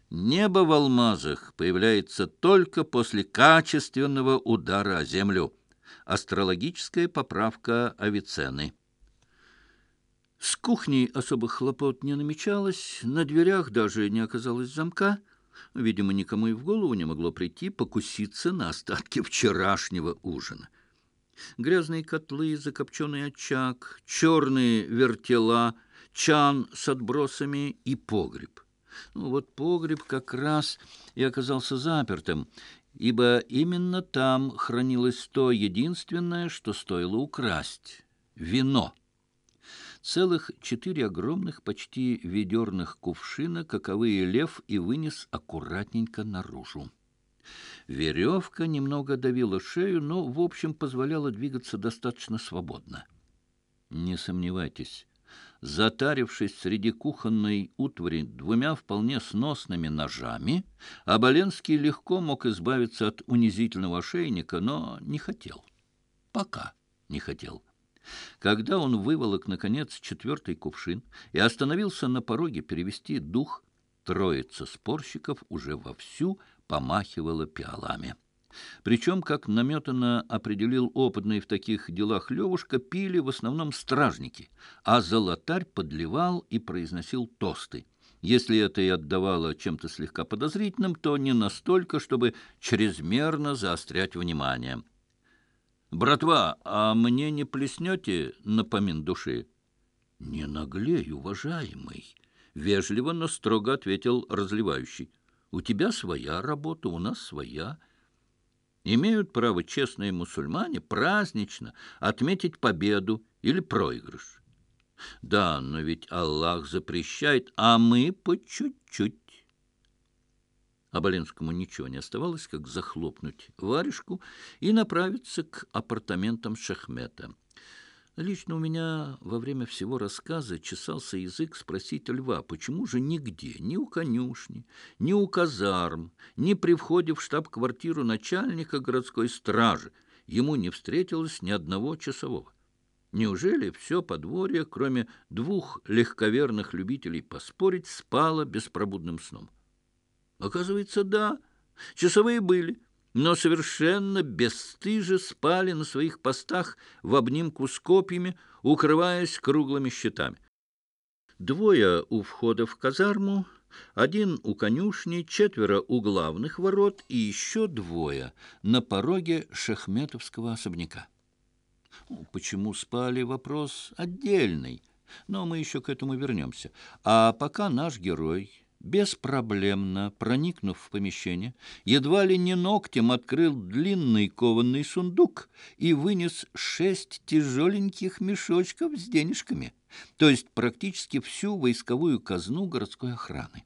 Небо в алмазах появляется только после качественного удара о землю. Астрологическая поправка Авиценны. С кухней особых хлопот не намечалось, на дверях даже не оказалось замка. Видимо, никому и в голову не могло прийти покуситься на остатки вчерашнего ужина. Грязные котлы, закопченный очаг, черные вертела, чан с отбросами и погреб. Вот погреб как раз и оказался запертым, ибо именно там хранилось то единственное, что стоило украсть — вино. Целых 4 огромных, почти ведерных кувшина, каковые Лев и вынес аккуратненько наружу. Веревка немного давила шею, но, в общем, позволяла двигаться достаточно свободно. Не сомневайтесь, затарившись среди кухонной утвари 2 вполне сносными ножами, Оболенский легко мог избавиться от унизительного ошейника, но не хотел. Пока не хотел. Когда он выволок, наконец, 4-й кувшин и остановился на пороге перевести дух, троица спорщиков уже вовсю помахивала пиалами. Причем, как наметанно определил опытный в таких делах Левушка, пили в основном стражники, а золотарь подливал и произносил тосты. Если это и отдавало чем-то слегка подозрительным, то не настолько, чтобы чрезмерно заострять внимание. «Братва, а мне не плеснете на помин души?» «Не наглей, уважаемый», — вежливо, но строго ответил разливающий. «У тебя своя работа, у нас своя. Имеют право честные мусульмане празднично отметить победу или проигрыш. Да, но ведь Аллах запрещает, а мы по чуть-чуть». Оболенскому ничего не оставалось, как захлопнуть варежку и направиться к апартаментам Шахмета. Лично у меня во время всего рассказа чесался язык спросить Льва, почему же нигде, ни у конюшни, ни у казарм, ни при входе в штаб-квартиру начальника городской стражи ему не встретилось ни одного часового. Неужели все подворье, кроме 2 легковерных любителей поспорить, спало беспробудным сном? Оказывается, да, часовые были, но совершенно бесстыже спали на своих постах в обнимку с копьями, укрываясь круглыми щитами. 2 у входа в казарму, 1 у конюшни, 4 у главных ворот и еще 2 на пороге шахметовского особняка. Почему спали — вопрос отдельный, но мы еще к этому вернемся. А пока наш герой, беспроблемно проникнув в помещение, едва ли не ногтем открыл длинный кованный сундук и вынес 6 тяжеленьких мешочков с денежками, то есть практически всю войсковую казну городской охраны.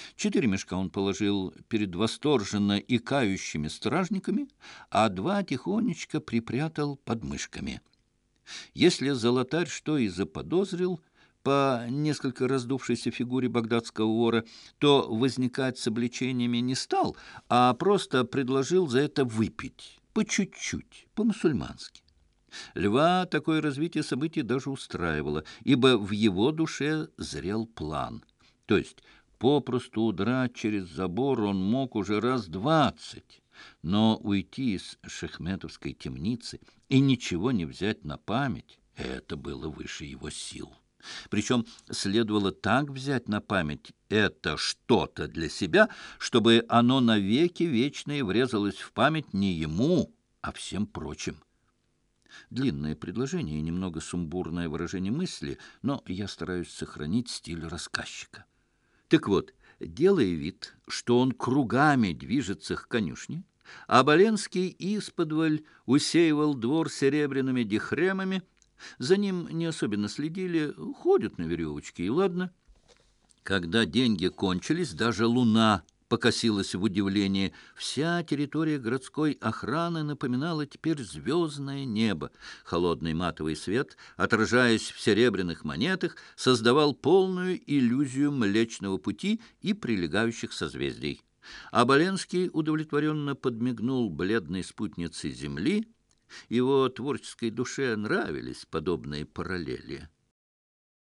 4 мешка он положил перед восторженно икающими стражниками, а 2 тихонечко припрятал под мышками. Если золотарь что и заподозрил по несколько раздувшейся фигуре багдадского вора, то возникать с обличениями не стал, а просто предложил за это выпить по чуть-чуть, по-мусульмански. Льва такое развитие событий даже устраивало, ибо в его душе зрел план. То есть попросту удрать через забор он мог уже раз 20, но уйти из шахметовской темницы и ничего не взять на память — это было выше его сил. Причем следовало так взять на память это что-то для себя, чтобы оно навеки вечные врезалось в память не ему, а всем прочим. Длинное предложение и немного сумбурное выражение мысли, но я стараюсь сохранить стиль рассказчика. Так вот, делая вид, что он кругами движется к конюшне, Оболенский исподволь усеивал двор серебряными дихремами. За ним не особенно следили, ходят на веревочке, и ладно. Когда деньги кончились, даже луна покосилась в удивлении. Вся территория городской охраны напоминала теперь звездное небо. Холодный матовый свет, отражаясь в серебряных монетах, создавал полную иллюзию Млечного Пути и прилегающих созвездий. Оболенский удовлетворенно подмигнул бледной спутнице Земли. Его творческой душе нравились подобные параллели.